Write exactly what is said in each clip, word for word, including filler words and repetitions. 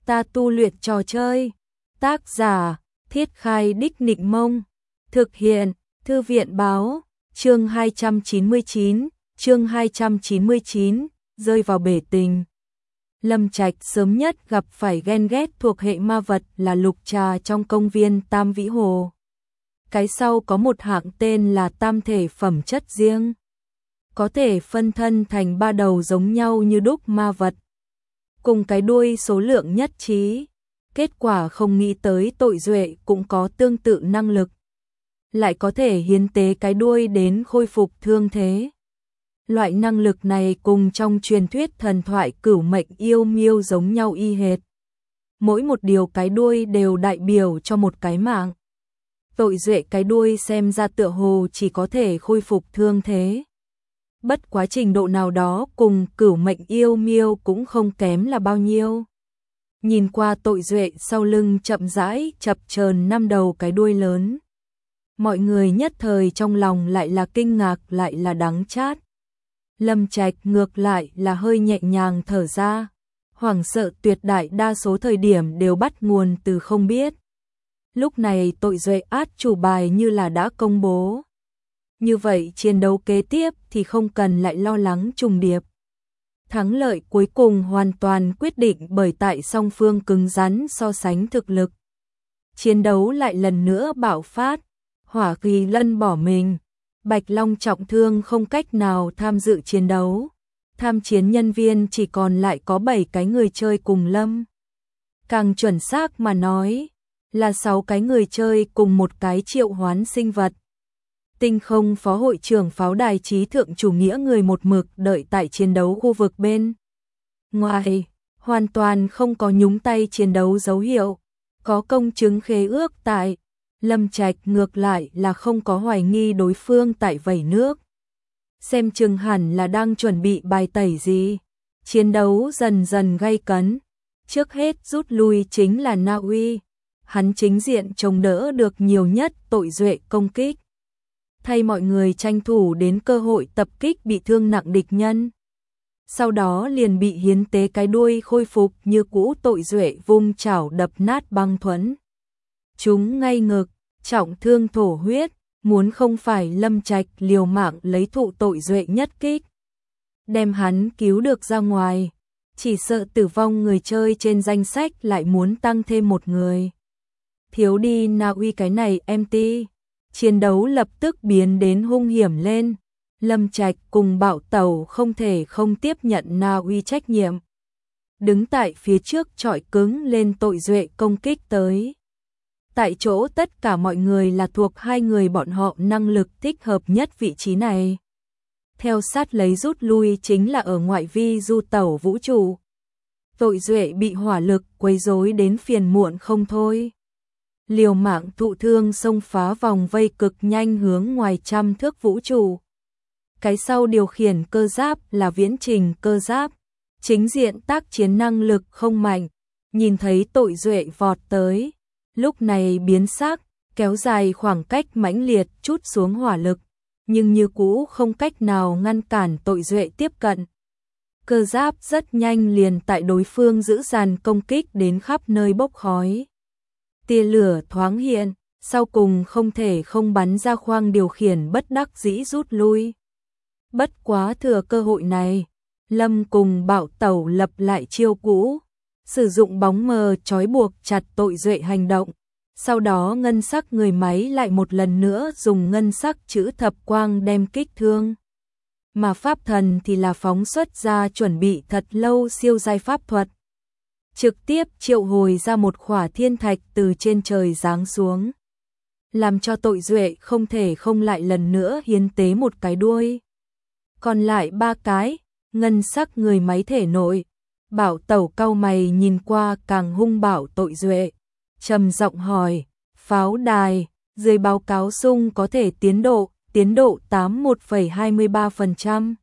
Ta tu luyện trò chơi. Tác giả, Thiết Khai Đích Nịnh Mông. Thực hiện, Thư viện Báo. Chương hai trăm chín mươi chín, chương hai trăm chín mươi chín, rơi vào bể tình. Lâm Trạch sớm nhất gặp phải ghen ghét thuộc hệ ma vật là lục trà trong công viên Tam Vĩ Hồ. Cái sau có một hạng tên là tam thể phẩm chất riêng, có thể phân thân thành ba đầu giống nhau như đúc ma vật, cùng cái đuôi số lượng nhất trí. Kết quả không nghĩ tới Tội Duệ cũng có tương tự năng lực, lại có thể hiến tế cái đuôi đến khôi phục thương thế. Loại năng lực này cùng trong truyền thuyết thần thoại cửu mệnh yêu miêu giống nhau y hệt. Mỗi một điều cái đuôi đều đại biểu cho một cái mạng. Tội Duệ cái đuôi xem ra tựa hồ chỉ có thể khôi phục thương thế. Bất quá trình độ nào đó cùng cửu mệnh yêu miêu cũng không kém là bao nhiêu. Nhìn qua Tội Duệ sau lưng chậm rãi chập chờn năm đầu cái đuôi lớn, mọi người nhất thời trong lòng lại là kinh ngạc lại là đắng chát. Lâm Trạch ngược lại là hơi nhẹ nhàng thở ra, hoảng sợ tuyệt đại đa số thời điểm đều bắt nguồn từ không biết. Lúc này Tội Duệ át chủ bài như là đã công bố. Như vậy chiến đấu kế tiếp thì không cần lại lo lắng trùng điệp. Thắng lợi cuối cùng hoàn toàn quyết định bởi tại song phương cứng rắn so sánh thực lực. Chiến đấu lại lần nữa bạo phát, Hỏa Kỳ Lân bỏ mình, Bạch Long trọng thương không cách nào tham dự chiến đấu. Tham chiến nhân viên chỉ còn lại có bảy cái người chơi cùng Lâm. Càng chuẩn xác mà nói, là sáu cái người chơi cùng một cái triệu hoán sinh vật. Tinh Không phó hội trưởng pháo đài trí thượng chủ nghĩa người một mực đợi tại chiến đấu khu vực bên ngoài, hoàn toàn không có nhúng tay chiến đấu dấu hiệu, có công chứng khế ước tại. Lâm Trạch ngược lại là không có hoài nghi đối phương tại vẩy nước. Xem chừng hẳn là đang chuẩn bị bài tẩy gì. Chiến đấu dần dần gay cấn. Trước hết rút lui chính là Na Uy. Hắn chính diện chống đỡ được nhiều nhất Tội Duệ công kích, thay mọi người tranh thủ đến cơ hội tập kích bị thương nặng địch nhân. Sau đó liền bị hiến tế cái đuôi khôi phục như cũ. Tội Duệ vung chảo đập nát băng thuẫn, chúng ngay ngực, trọng thương thổ huyết. Muốn không phải Lâm Trạch liều mạng lấy thụ Tội Duệ nhất kích, đem hắn cứu được ra ngoài, chỉ sợ tử vong người chơi trên danh sách lại muốn tăng thêm một người. Thiếu đi Na Uy cái này em tê, chiến đấu lập tức biến đến hung hiểm lên. Lâm Trạch cùng Bạo Tẩu không thể không tiếp nhận Na Uy trách nhiệm, đứng tại phía trước chọi cứng lên Tội Duệ công kích tới. Tại chỗ tất cả mọi người là thuộc hai người bọn họ năng lực thích hợp nhất vị trí này. Theo sát lấy rút lui chính là ở ngoại vi du tẩu vũ trụ. Tội Duệ bị hỏa lực quấy rối đến phiền muộn không thôi. Liều mạng thụ thương xông phá vòng vây cực nhanh hướng ngoài trăm thước vũ trụ. Cái sau điều khiển cơ giáp là viễn trình cơ giáp, chính diện tác chiến năng lực không mạnh, nhìn thấy Tội Duệ vọt tới, lúc này biến sắc, kéo dài khoảng cách mãnh liệt chút xuống hỏa lực, nhưng như cũ không cách nào ngăn cản Tội Duệ tiếp cận. Cơ giáp rất nhanh liền tại đối phương giữ dàn công kích đến khắp nơi bốc khói. Tia lửa thoáng hiện, sau cùng không thể không bắn ra khoang điều khiển bất đắc dĩ rút lui. Bất quá thừa cơ hội này, Lâm cùng Bạo Tẩu lập lại chiêu cũ, sử dụng bóng mờ trói buộc chặt Tội Duệ hành động. Sau đó ngân sắc người máy lại một lần nữa dùng ngân sắc chữ thập quang đem kích thương. Mà pháp thần thì là phóng xuất ra chuẩn bị thật lâu siêu giai pháp thuật, trực tiếp triệu hồi ra một khỏa thiên thạch từ trên trời giáng xuống, làm cho Tội Duệ không thể không lại lần nữa hiến tế một cái đuôi. Còn lại ba cái, ngân sắc người máy thể nội. Bảo Tẩu cau mày nhìn qua càng hung bạo Tội Duệ, trầm giọng hỏi, pháo đài, dưới báo cáo sung có thể tiến độ, tiến độ tám mươi mốt phẩy hai mươi ba phần trăm,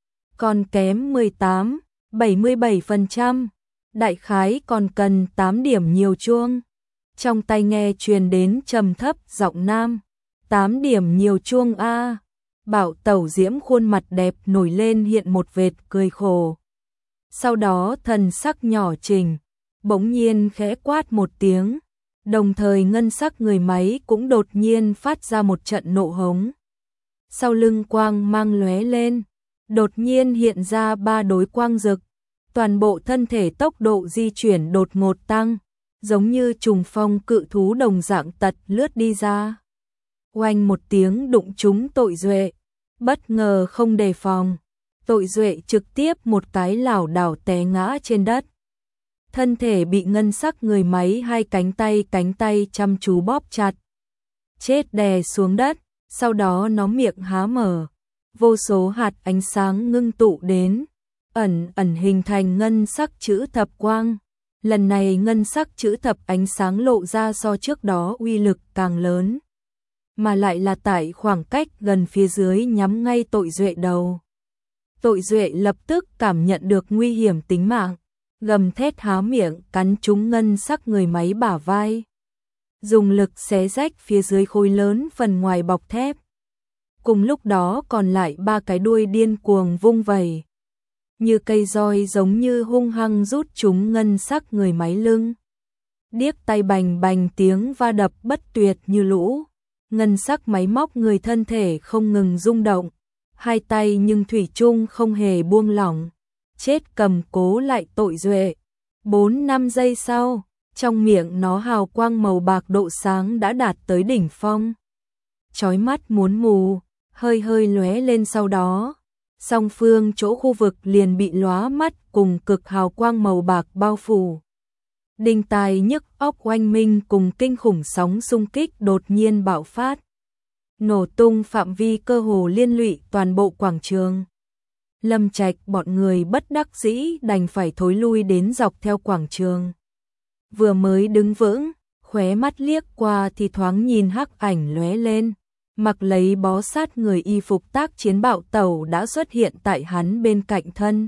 còn kém mười tám phẩy bảy mươi bảy phần trăm, đại khái còn cần tám điểm nhiều chuông. Trong tai nghe truyền đến trầm thấp giọng nam, tám điểm nhiều chuông a. Bảo Tẩu diễm khuôn mặt đẹp nổi lên hiện một vệt cười khổ. Sau đó thần sắc nhỏ trình, bỗng nhiên khẽ quát một tiếng, đồng thời ngân sắc người máy cũng đột nhiên phát ra một trận nộ hống. Sau lưng quang mang lóe lên, đột nhiên hiện ra ba đối quang rực, toàn bộ thân thể tốc độ di chuyển đột ngột tăng, giống như trùng phong cự thú đồng dạng tật lướt đi ra. Oanh một tiếng đụng trúng Tội Duệ, bất ngờ không đề phòng, Tội Duệ trực tiếp một cái lảo đảo té ngã trên đất. Thân thể bị ngân sắc người máy hai cánh tay cánh tay chăm chú bóp chặt, chết đè xuống đất, sau đó nó miệng há mở, vô số hạt ánh sáng ngưng tụ đến, ẩn ẩn hình thành ngân sắc chữ thập quang. Lần này ngân sắc chữ thập ánh sáng lộ ra so trước đó uy lực càng lớn, mà lại là tại khoảng cách gần phía dưới nhắm ngay Tội Duệ đầu. Tội Duệ lập tức cảm nhận được nguy hiểm tính mạng, gầm thét há miệng cắn trúng ngân sắc người máy bả vai, dùng lực xé rách phía dưới khối lớn phần ngoài bọc thép. Cùng lúc đó còn lại ba cái đuôi điên cuồng vung vẩy, như cây roi giống như hung hăng rút trúng ngân sắc người máy lưng. Điếc tay bành bành tiếng va đập bất tuyệt như lũ, ngân sắc máy móc người thân thể không ngừng rung động, hai tay nhưng thủy chung không hề buông lỏng, chết cầm cố lại Tội Duệ. Bốn năm giây sau, trong miệng nó hào quang màu bạc độ sáng đã đạt tới đỉnh phong, chói mắt muốn mù, hơi hơi lóe lên, sau đó song phương chỗ khu vực liền bị lóa mắt cùng cực hào quang màu bạc bao phủ. Đinh tai nhức óc oanh minh cùng kinh khủng sóng xung kích đột nhiên bạo phát, nổ tung phạm vi cơ hồ liên lụy toàn bộ quảng trường. Lâm Trạch bọn người bất đắc dĩ đành phải thối lui đến dọc theo quảng trường. Vừa mới đứng vững, khóe mắt liếc qua thì thoáng nhìn hắc ảnh lóe lên, mặc lấy bó sát người y phục tác chiến Bảo Tẩu đã xuất hiện tại hắn bên cạnh thân.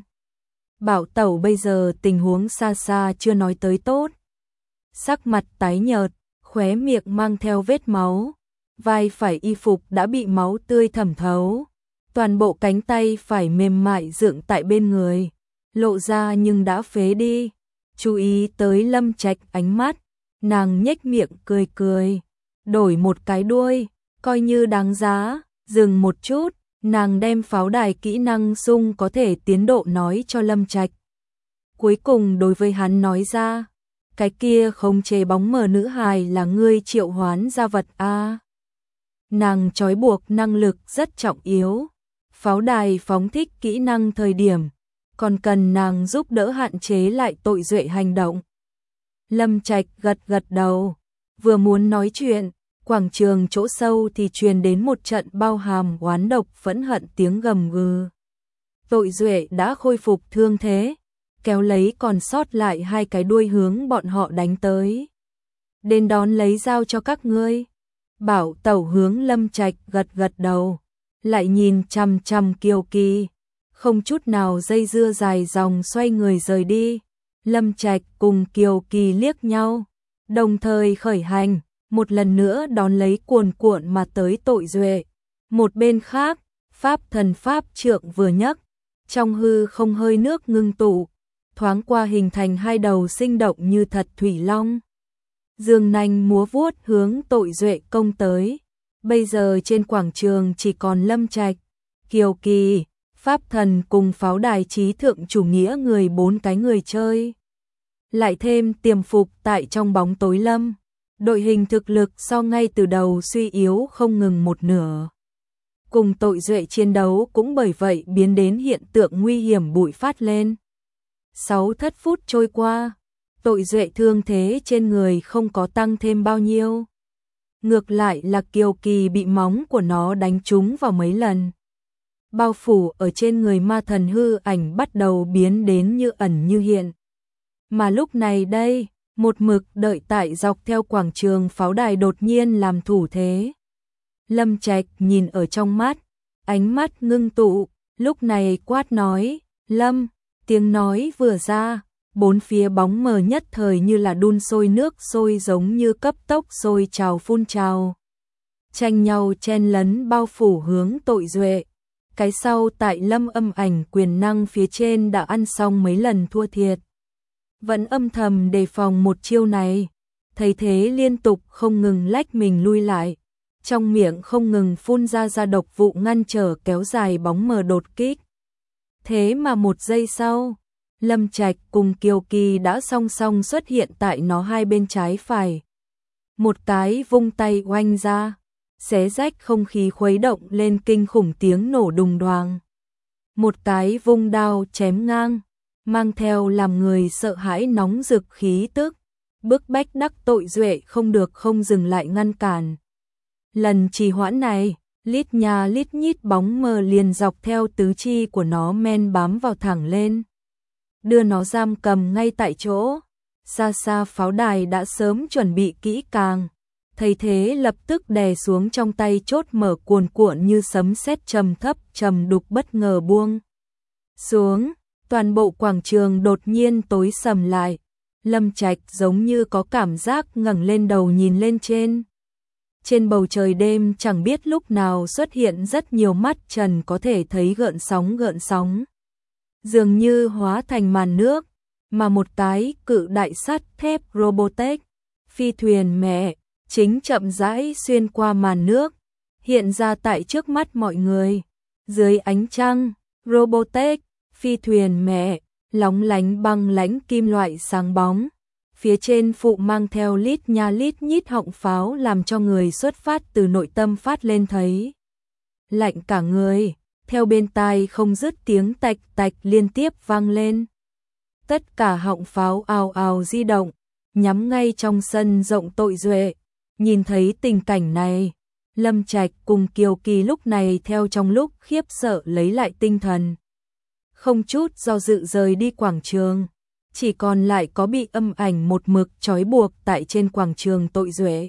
Bảo Tẩu bây giờ tình huống xa xa chưa nói tới tốt, sắc mặt tái nhợt, khóe miệng mang theo vết máu, vai phải y phục đã bị máu tươi thẩm thấu, toàn bộ cánh tay phải mềm mại dựng tại bên người, lộ ra nhưng đã phế đi. Chú ý tới Lâm Trạch ánh mắt, nàng nhếch miệng cười cười, đổi một cái đuôi, coi như đáng giá. Dừng một chút, nàng đem pháo đài kỹ năng sung có thể tiến độ nói cho Lâm Trạch. Cuối cùng đối với hắn nói ra, cái kia không chế bóng mờ nữ hài là ngươi triệu hoán ra vật a. Nàng trói buộc năng lực rất trọng yếu, pháo đài phóng thích kỹ năng thời điểm, còn cần nàng giúp đỡ hạn chế lại Tội Duệ hành động. Lâm Trạch gật gật đầu, vừa muốn nói chuyện, quảng trường chỗ sâu thì truyền đến một trận bao hàm oán độc phẫn hận tiếng gầm gừ. Tội Duệ đã khôi phục thương thế, kéo lấy còn sót lại hai cái đuôi hướng bọn họ đánh tới. Đến đón lấy dao cho các ngươi. Bảo Tẩu hướng Lâm Trạch gật gật đầu, lại nhìn chằm chằm Kiều Kỳ, không chút nào dây dưa dài dòng xoay người rời đi. Lâm Trạch cùng Kiều Kỳ liếc nhau, đồng thời khởi hành, một lần nữa đón lấy cuồn cuộn mà tới Tội Duệ. Một bên khác, pháp thần pháp trượng vừa nhấc, trong hư không hơi nước ngưng tụ, thoáng qua hình thành hai đầu sinh động như thật thủy long. Dương nanh múa vuốt hướng Tội Duệ công tới. Bây giờ trên quảng trường chỉ còn Lâm Trạch, Kiều Kỳ, pháp thần cùng pháo đài trí thượng chủ nghĩa người bốn cái người chơi. Lại thêm tiềm phục tại trong bóng tối lâm. Đội hình thực lực so ngay từ đầu suy yếu không ngừng một nửa. Cùng Tội Duệ chiến đấu cũng bởi vậy biến đến hiện tượng nguy hiểm bụi phát lên. Sáu thất phút trôi qua, Tội Duệ thương thế trên người không có tăng thêm bao nhiêu. Ngược lại là Kiều Kỳ bị móng của nó đánh trúng vào mấy lần. Bao phủ ở trên người ma thần hư ảnh bắt đầu biến đến như ẩn như hiện. Mà lúc này đây, một mực đợi tại dọc theo quảng trường pháo đài đột nhiên làm thủ thế. Lâm Trạch nhìn ở trong mắt, ánh mắt ngưng tụ, lúc này quát nói, Lâm, tiếng nói vừa ra, bốn phía bóng mờ nhất thời như là đun sôi nước sôi giống như cấp tốc sôi trào phun trào. Tranh nhau chen lấn bao phủ hướng Tội Duệ. Cái sau tại Lâm âm ảnh quyền năng phía trên đã ăn xong mấy lần thua thiệt. vẫn âm thầm đề phòng một chiêu này, thấy thế liên tục không ngừng lách mình lui lại, trong miệng không ngừng phun ra ra độc vụ ngăn trở kéo dài bóng mờ đột kích. Thế mà một giây sau, Lâm Trạch cùng Kiều Kỳ đã song song xuất hiện tại nó hai bên trái phải. Một cái vung tay oanh ra, xé rách không khí khuấy động lên kinh khủng tiếng nổ đùng đoàng. Một cái vung đao chém ngang, mang theo làm người sợ hãi nóng rực khí tức, bức bách đắc tội duệ không được không dừng lại ngăn cản. Lần trì hoãn này, lít nha lít nhít bóng mờ liền dọc theo tứ chi của nó men bám vào thẳng lên, đưa nó giam cầm ngay tại chỗ. Xa xa pháo đài đã sớm chuẩn bị kỹ càng, thấy thế lập tức đè xuống trong tay chốt mở cuồn cuộn như sấm sét trầm thấp trầm đục bất ngờ buông xuống, toàn bộ quảng trường đột nhiên tối sầm lại. Lâm Trạch giống như có cảm giác ngẩng lên đầu nhìn lên trên. Trên bầu trời đêm chẳng biết lúc nào xuất hiện rất nhiều mắt trần có thể thấy gợn sóng gợn sóng, dường như hóa thành màn nước, mà một cái cự đại sắt thép Robotech, phi thuyền mẹ, chính chậm rãi xuyên qua màn nước, hiện ra tại trước mắt mọi người. Dưới ánh trăng, Robotech, phi thuyền mẹ, lóng lánh băng lãnh kim loại sáng bóng, phía trên phụ mang theo lít nha lít nhít họng pháo làm cho người xuất phát từ nội tâm phát lên thấy lạnh cả người, theo bên tai không dứt tiếng tạch tạch liên tiếp vang lên. Tất cả họng pháo ào ào di động, nhắm ngay trong sân rộng tội duệ. Nhìn thấy tình cảnh này, Lâm Trạch cùng Kiều Kỳ lúc này theo trong lúc khiếp sợ lấy lại tinh thần. Không chút do dự rời đi quảng trường, chỉ còn lại có bị âm ảnh một mực trói buộc tại trên quảng trường tội duệ.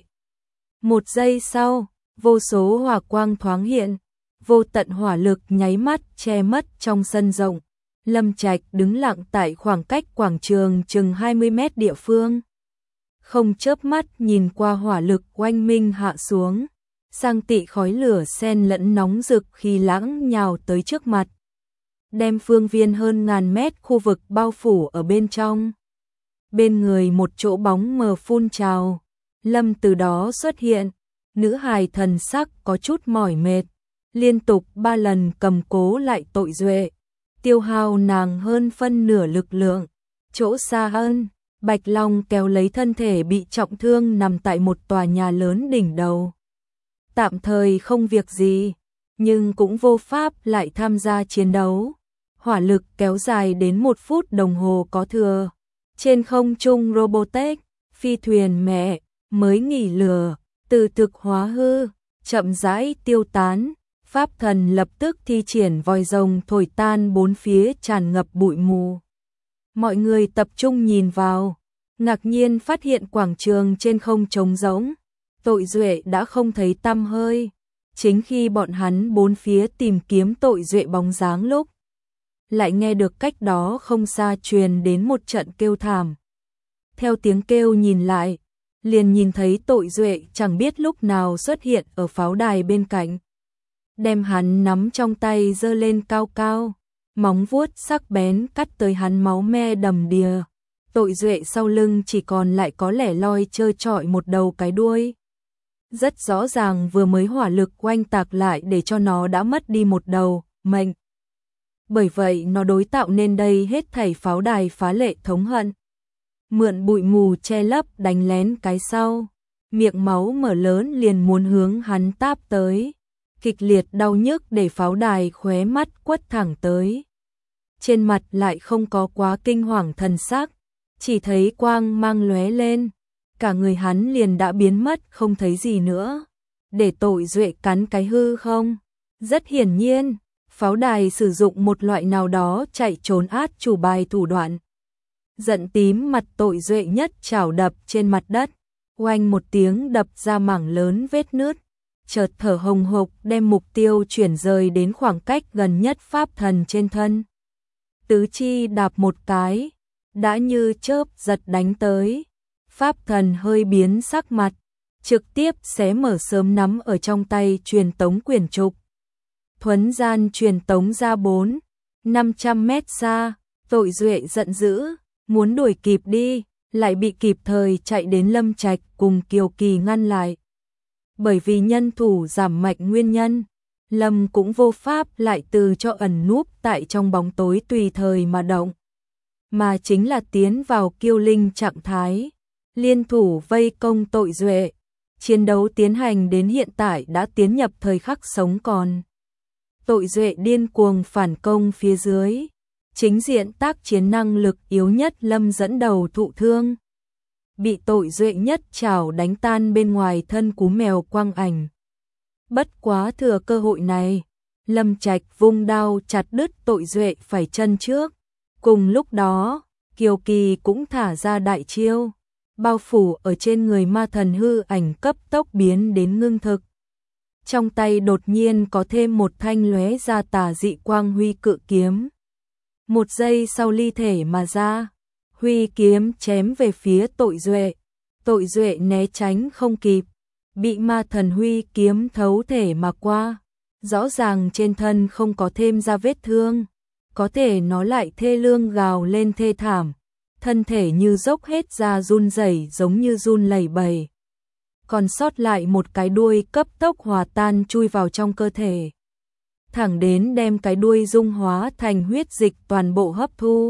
Một giây sau, vô số hỏa quang thoáng hiện, vô tận hỏa lực nháy mắt che mất trong sân rộng. Lâm Trạch đứng lặng tại khoảng cách quảng trường chừng hai mươi mét địa phương, không chớp mắt nhìn qua hỏa lực oanh minh hạ xuống, sang tị khói lửa xen lẫn nóng rực khi lãng nhào tới trước mặt, đem phương viên hơn ngàn mét khu vực bao phủ ở bên trong. Bên người một chỗ bóng mờ phun trào, Lâm từ đó xuất hiện, nữ hài thần sắc có chút mỏi mệt, liên tục ba lần cầm cố lại tội duệ, tiêu hao nàng hơn phân nửa lực lượng. Chỗ xa hơn, Bạch Long kéo lấy thân thể bị trọng thương nằm tại một tòa nhà lớn đỉnh đầu. Tạm thời không việc gì, nhưng cũng vô pháp lại tham gia chiến đấu. Hỏa lực kéo dài đến một phút đồng hồ có thừa. Trên không trung Robotech, phi thuyền mẹ, mới nghỉ lửa, từ thực hóa hư, chậm rãi tiêu tán. Pháp thần lập tức thi triển vòi rồng thổi tan bốn phía tràn ngập bụi mù. Mọi người tập trung nhìn vào, ngạc nhiên phát hiện quảng trường trên không trống rỗng, tội duệ đã không thấy tăm hơi. Chính khi bọn hắn bốn phía tìm kiếm tội duệ bóng dáng lúc, lại nghe được cách đó không xa truyền đến một trận kêu thảm. Theo tiếng kêu nhìn lại, liền nhìn thấy tội duệ chẳng biết lúc nào xuất hiện ở pháo đài bên cạnh, đem hắn nắm trong tay giơ lên cao cao, móng vuốt sắc bén cắt tới hắn máu me đầm đìa. Tội duệ sau lưng chỉ còn lại có lẻ loi trơ trọi một đầu cái đuôi. Rất rõ ràng vừa mới hỏa lực oanh tạc lại để cho nó đã mất đi một đầu mệnh. Bởi vậy nó đối tạo nên đây hết thảy pháo đài phá lệ thống hận. Mượn bụi mù che lấp đánh lén cái sau, miệng máu mở lớn liền muốn hướng hắn táp tới. Kịch liệt đau nhức để pháo đài khóe mắt quất thẳng tới. Trên mặt lại không có quá kinh hoàng thần sắc, chỉ thấy quang mang lóe lên, cả người hắn liền đã biến mất không thấy gì nữa. Để tội duệ cắn cái hư không? Rất hiển nhiên, pháo đài sử dụng một loại nào đó chạy trốn át chủ bài thủ đoạn. Giận tím mặt tội duệ nhất chảo đập trên mặt đất, oanh một tiếng đập ra mảng lớn vết nứt. Chợt thở hồng hộc đem mục tiêu chuyển rời đến khoảng cách gần nhất pháp thần trên thân. Tứ chi đạp một cái, đã như chớp giật đánh tới. Pháp thần hơi biến sắc mặt, trực tiếp xé mở sớm nắm ở trong tay truyền tống quyển trục. Thuấn gian truyền tống ra bốn, năm trăm mét xa, tội duệ giận dữ, muốn đuổi kịp đi, lại bị kịp thời chạy đến Lâm Trạch cùng Kiều Kỳ ngăn lại. Bởi vì nhân thủ giảm mạnh nguyên nhân, Lâm cũng vô pháp lại từ cho ẩn núp tại trong bóng tối tùy thời mà động, mà chính là tiến vào kiêu linh trạng thái, liên thủ vây công Tội Duệ. Chiến đấu tiến hành đến hiện tại đã tiến nhập thời khắc sống còn. Tội Duệ điên cuồng phản công phía dưới, chính diện tác chiến năng lực yếu nhất Lâm dẫn đầu thụ thương, bị Tội Duệ nhất chảo đánh tan bên ngoài thân cú mèo quang ảnh. Bất quá thừa cơ hội này, Lâm Trạch vung đao chặt đứt Tội Duệ phải chân trước. Cùng lúc đó, Kiều Kỳ cũng thả ra đại chiêu, bao phủ ở trên người ma thần hư ảnh cấp tốc biến đến ngưng thực. Trong tay đột nhiên có thêm một thanh lóe ra tà dị quang huy cự kiếm. Một giây sau ly thể mà ra, huy kiếm chém về phía Tội Duệ. Tội Duệ né tránh không kịp, bị ma thần huy kiếm thấu thể mà qua. Rõ ràng trên thân không có thêm ra vết thương, có thể nó lại thê lương gào lên thê thảm, thân thể như dốc hết ra run rẩy giống như run lẩy bẩy. Còn sót lại một cái đuôi cấp tốc hòa tan chui vào trong cơ thể, thẳng đến đem cái đuôi dung hóa thành huyết dịch toàn bộ hấp thu.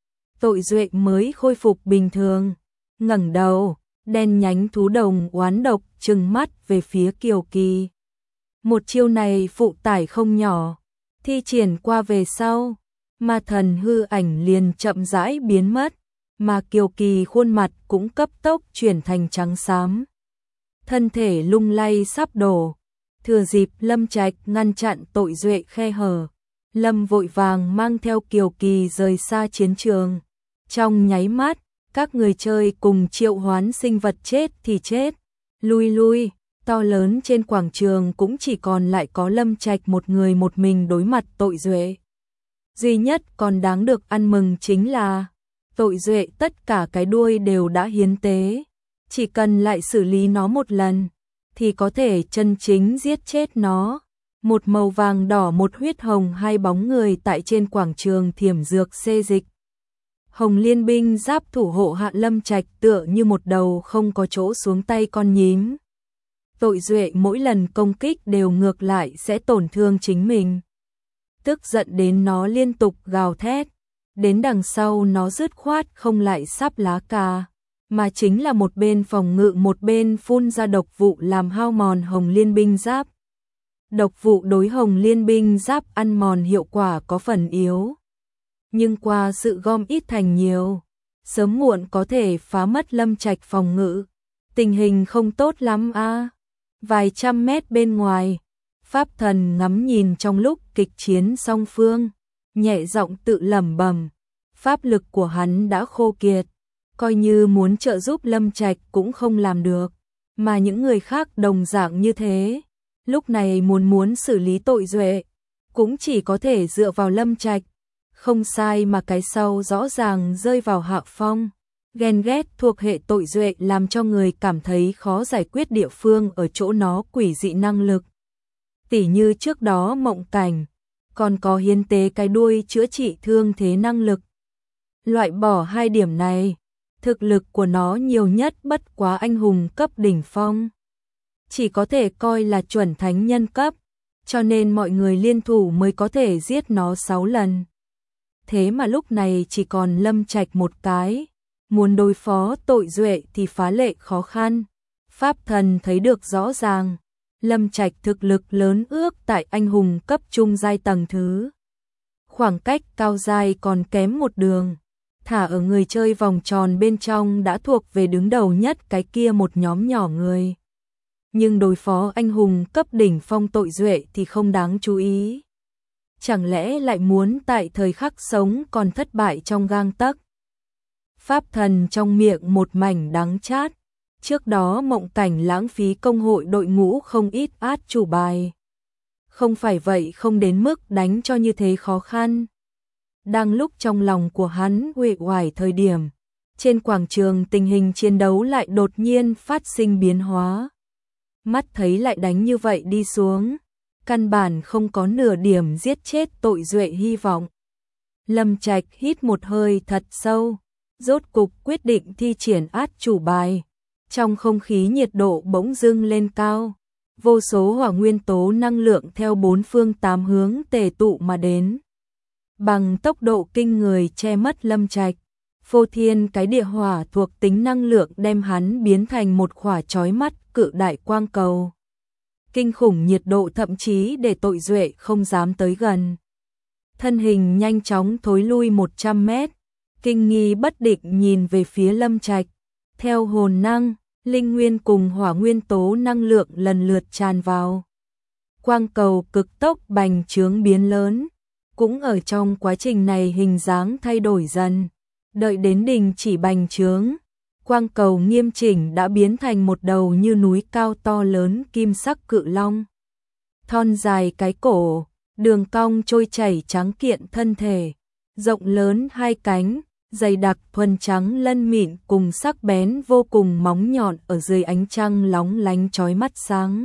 Tội Duệ mới khôi phục bình thường, ngẩng đầu, đen nhánh thú đồng oán độc trừng mắt về phía Kiều Kỳ. Một chiêu này phụ tải không nhỏ, thi triển qua về sau, ma thần hư ảnh liền chậm rãi biến mất, mà Kiều Kỳ khuôn mặt cũng cấp tốc chuyển thành trắng xám. Thân thể lung lay sắp đổ, thừa dịp Lâm Trạch ngăn chặn Tội Duệ khe hở, Lâm vội vàng mang theo Kiều Kỳ rời xa chiến trường. Trong nháy mắt, các người chơi cùng triệu hoán sinh vật chết thì chết, lui lui, to lớn trên quảng trường cũng chỉ còn lại có Lâm Trạch một người một mình đối mặt Tội Duệ. Duy nhất còn đáng được ăn mừng chính là Tội Duệ tất cả cái đuôi đều đã hiến tế, chỉ cần lại xử lý nó một lần thì có thể chân chính giết chết nó. Một màu vàng đỏ một huyết hồng hai bóng người tại trên quảng trường thiểm dược xê dịch. Hồng Liên binh giáp thủ hộ hạ Lâm Trạch tựa như một đầu không có chỗ xuống tay con nhím. Tội Duệ mỗi lần công kích đều ngược lại sẽ tổn thương chính mình. Tức giận đến nó liên tục gào thét, đến đằng sau nó dứt khoát không lại sắp lá cà, mà chính là một bên phòng ngự một bên phun ra độc vụ làm hao mòn Hồng Liên binh giáp. Độc vụ đối Hồng Liên binh giáp ăn mòn hiệu quả có phần yếu, nhưng qua sự gom ít thành nhiều, sớm muộn có thể phá mất Lâm Trạch phòng ngự. Tình hình không tốt lắm a. À. Vài trăm mét bên ngoài, Pháp Thần ngắm nhìn trong lúc kịch chiến song phương, nhẹ giọng tự lẩm bẩm, pháp lực của hắn đã khô kiệt, coi như muốn trợ giúp Lâm Trạch cũng không làm được, mà những người khác đồng dạng như thế, lúc này muốn muốn xử lý Tội Duệ, cũng chỉ có thể dựa vào Lâm Trạch. Không sai mà cái sau rõ ràng rơi vào hạ phong. Ghen ghét thuộc hệ Tội Duệ làm cho người cảm thấy khó giải quyết địa phương ở chỗ nó quỷ dị năng lực. Tỉ như trước đó Mộng Cảnh, còn có hiến tế cái đuôi chữa trị thương thế năng lực. Loại bỏ hai điểm này, thực lực của nó nhiều nhất bất quá anh hùng cấp đỉnh phong. Chỉ có thể coi là chuẩn thánh nhân cấp, cho nên mọi người liên thủ mới có thể giết nó sáu lần. Thế mà lúc này chỉ còn Lâm Trạch một cái, muốn đối phó Tội Duệ thì phá lệ khó khăn. Pháp Thần thấy được rõ ràng, Lâm Trạch thực lực lớn ước tại anh hùng cấp trung giai tầng thứ. Khoảng cách cao giai còn kém một đường, thả ở người chơi vòng tròn bên trong đã thuộc về đứng đầu nhất cái kia một nhóm nhỏ người. Nhưng đối phó anh hùng cấp đỉnh phong Tội Duệ thì không đáng chú ý. Chẳng lẽ lại muốn tại thời khắc sống còn thất bại trong gang tấc? Pháp Thần trong miệng một mảnh đắng chát. Trước đó Mộng Cảnh lãng phí công hội đội ngũ không ít át chủ bài. Không phải vậy không đến mức đánh cho như thế khó khăn. Đang lúc trong lòng của hắn uể oải thời điểm, trên quảng trường tình hình chiến đấu lại đột nhiên phát sinh biến hóa. Mắt thấy lại đánh như vậy đi xuống, căn bản không có nửa điểm giết chết Tội Duệ hy vọng. Lâm Trạch hít một hơi thật sâu, rốt cục quyết định thi triển át chủ bài. Trong không khí nhiệt độ bỗng dưng lên cao, vô số hỏa nguyên tố năng lượng theo bốn phương tám hướng tề tụ mà đến. Bằng tốc độ kinh người che mất Lâm Trạch, phô thiên cái địa hỏa thuộc tính năng lượng đem hắn biến thành một khỏa chói mắt cự đại quang cầu. Kinh khủng nhiệt độ thậm chí để tội duệ không dám tới gần. Thân hình nhanh chóng thối lui một trăm mét, kinh nghi bất định nhìn về phía Lâm Trạch. Theo hồn năng, linh nguyên cùng hỏa nguyên tố năng lượng lần lượt tràn vào. Quang cầu cực tốc bành trướng biến lớn, cũng ở trong quá trình này hình dáng thay đổi dần. Đợi đến đình chỉ bành trướng, quang cầu nghiêm chỉnh đã biến thành một đầu như núi cao to lớn kim sắc cự long. Thon dài cái cổ, đường cong trôi chảy trắng kiện thân thể, rộng lớn hai cánh, dày đặc thuần trắng lân mịn cùng sắc bén vô cùng móng nhọn ở dưới ánh trăng lóng lánh chói mắt sáng.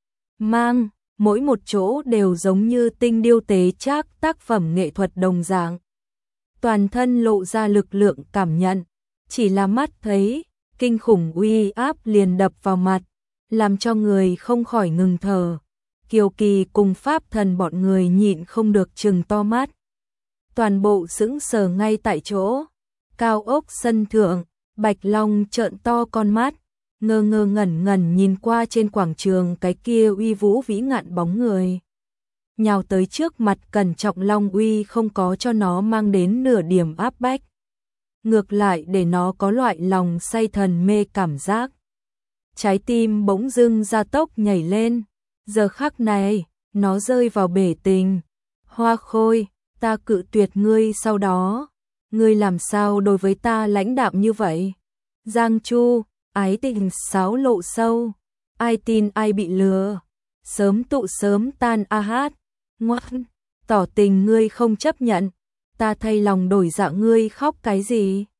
Mang, mỗi một chỗ đều giống như tinh điêu tế trác tác phẩm nghệ thuật đồng dạng. Toàn thân lộ ra lực lượng cảm nhận, chỉ là mắt thấy, kinh khủng uy áp liền đập vào mặt, làm cho người không khỏi ngừng thở. Kiều Kỳ cùng pháp thần bọn người nhịn không được trừng to mắt. Toàn bộ sững sờ ngay tại chỗ. Cao ốc sân thượng, Bạch Long trợn to con mắt, ngơ ngơ ngẩn ngẩn nhìn qua trên quảng trường cái kia uy vũ vĩ ngạn bóng người. Nhào tới trước mặt cẩn trọng Long uy không có cho nó mang đến nửa điểm áp bách. Ngược lại để nó có loại lòng say thần mê cảm giác. Trái tim bỗng dưng gia tốc nhảy lên. Giờ khắc này, nó rơi vào bể tình. Hoa Khôi, ta cự tuyệt ngươi sau đó. Ngươi làm sao đối với ta lãnh đạm như vậy? Giang Chu, ái tình sáo lộ sâu. Ai tin ai bị lừa. Sớm tụ sớm tan a hát. Ngoan, tỏ tình ngươi không chấp nhận. Ta thay lòng đổi dạ ngươi khóc cái gì?